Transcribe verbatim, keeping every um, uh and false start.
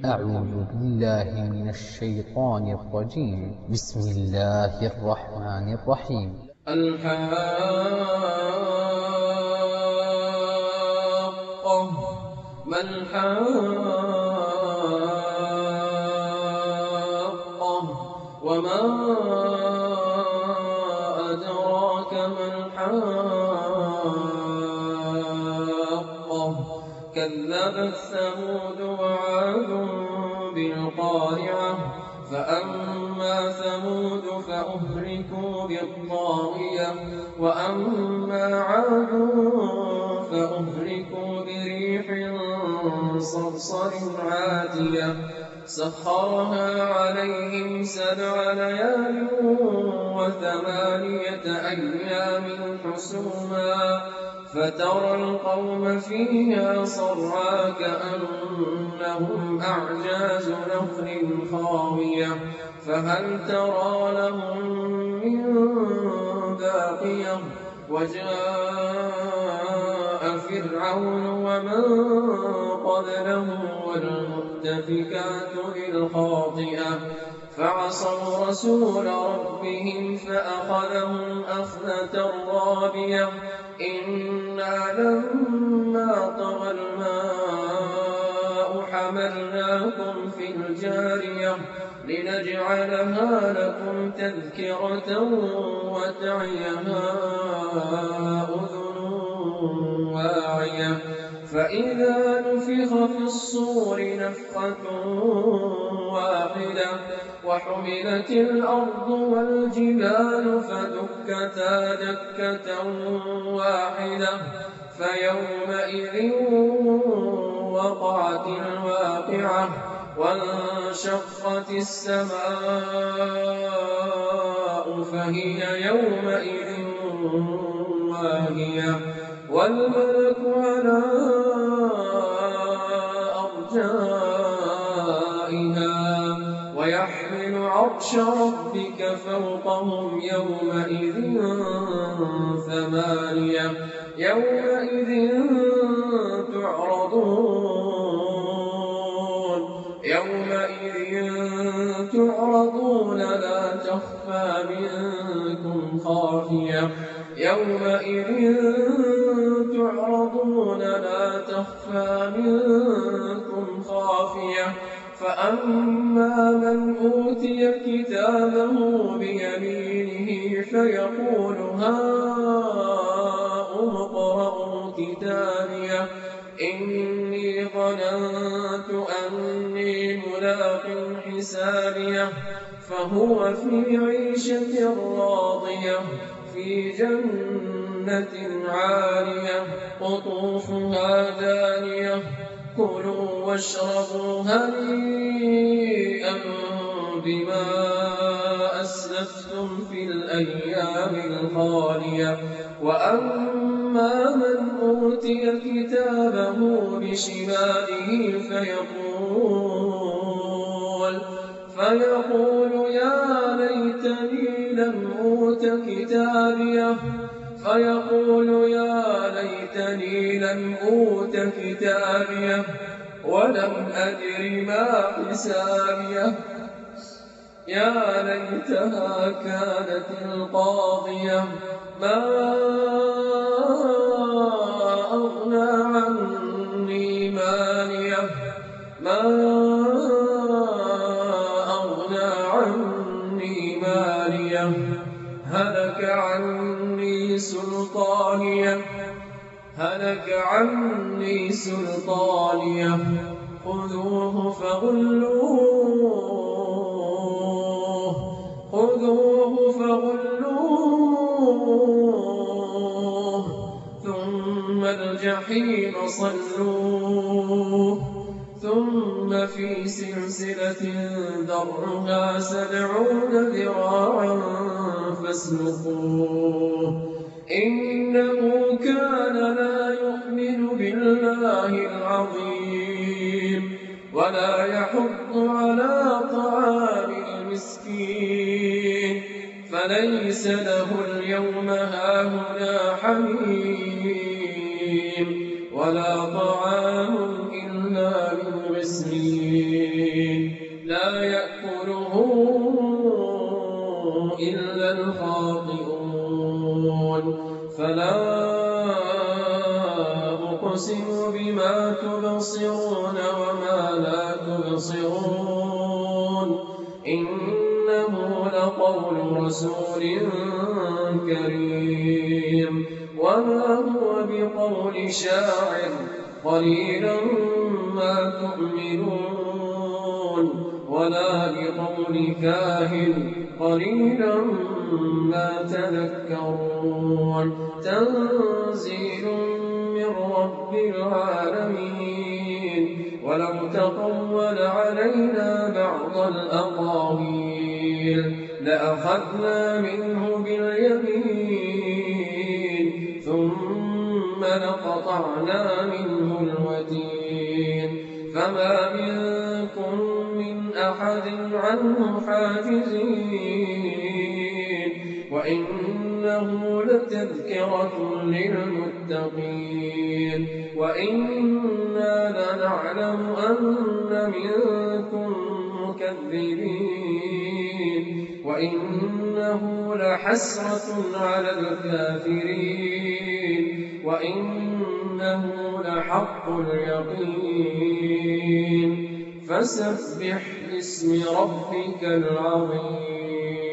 أعوذ بالله من الشيطان الرجيم. بسم الله الرحمن الرحيم. الحاقة ما الحاقة وما أدراك ما الحاقة كذبت ثمود وعاد بالقارعة فأما ثمود فأهلكوا بالطاغية وأما عاد فأهلكوا بريح صرصر عاتية سخرها عليهم سبع ليال وثمانية أيام حسوما فترى القوم فيها صرعى كأنهم أعجاز نخل خاوية فهل ترى لهم من باقية وجاء فرعون ومن قبله والمؤتفكات بالخاطئة فعصوا رسول ربهم فأخذهم أخذة رابية إنا لما طغى الماء حملناكم في الجارية لنجعلها لكم تذكرة وتعيها أذن واعية فإذا نفخ في الصور نفخة واحدة وحملت الأرض والجبال فدكتا دكة واحدة فيومئذ وقعت الواقعة وانشقت السماء فهي يومئذ واهية والملك على أرجائها ويحمل عرش ربك فوقهم يومئذ ثمانية يومئذ تعرضون يومئذ تعرضون لا تخفى منكم خافية يومئذ تعرضون لا تخفى منكم خافية فأما من أوتي كتابه بيمينه فيقول هاؤم اقرءوا كتابيه إني ظننت أني ملاق حسابيه فهو في عيشة راضية في جنة عالية قطوفها دانية كلوا واشربوا هنيئا بما أسلفتم في الأيام الخالية وأما من أوتي كتابه بشماله فيقول فيقول يا ليتني لم أوت كتابيه فيقول يا ليتني لم أوت كتابيه ولم أدر ما حسابيه يا ليتها كانت القاضية ما أغنى عني ماليه ما أغنى عني ماليه هلك عني سلطانيه هلك عني سلطانيه خذوه فغلوه خذوه فغلوه ثم الجحيم صلوه ثم في سلسلة ذرعها سبعون ذراعا فاسلكوه إنه كان لا يؤمن بالله العظيم ولا يحض على طعام المسكين فليس له اليوم هاهنا حميم ولا طعام إلا من غسلين إلا الخاطئون فلا أقسم بما تبصرون وما لا تبصرون إنه لقول رسول كريم وما هو بقول شاعر قليلا ما تؤمنون ولا بقول كاهن قليلا ما تذكرون تنزيل من رب العالمين ولو تقول علينا بعض الأقاويل لأخذنا منه باليمين ثم لقطعنا منه الوتين فما منكم من أحد عنه حاجزين وإنه لتذكرة للمتقين وإنا لنعلم أن منكم مكذبين وإنه لحسرة على الكافرين وإنه لحق اليقين فسبح باسم ربك العظيم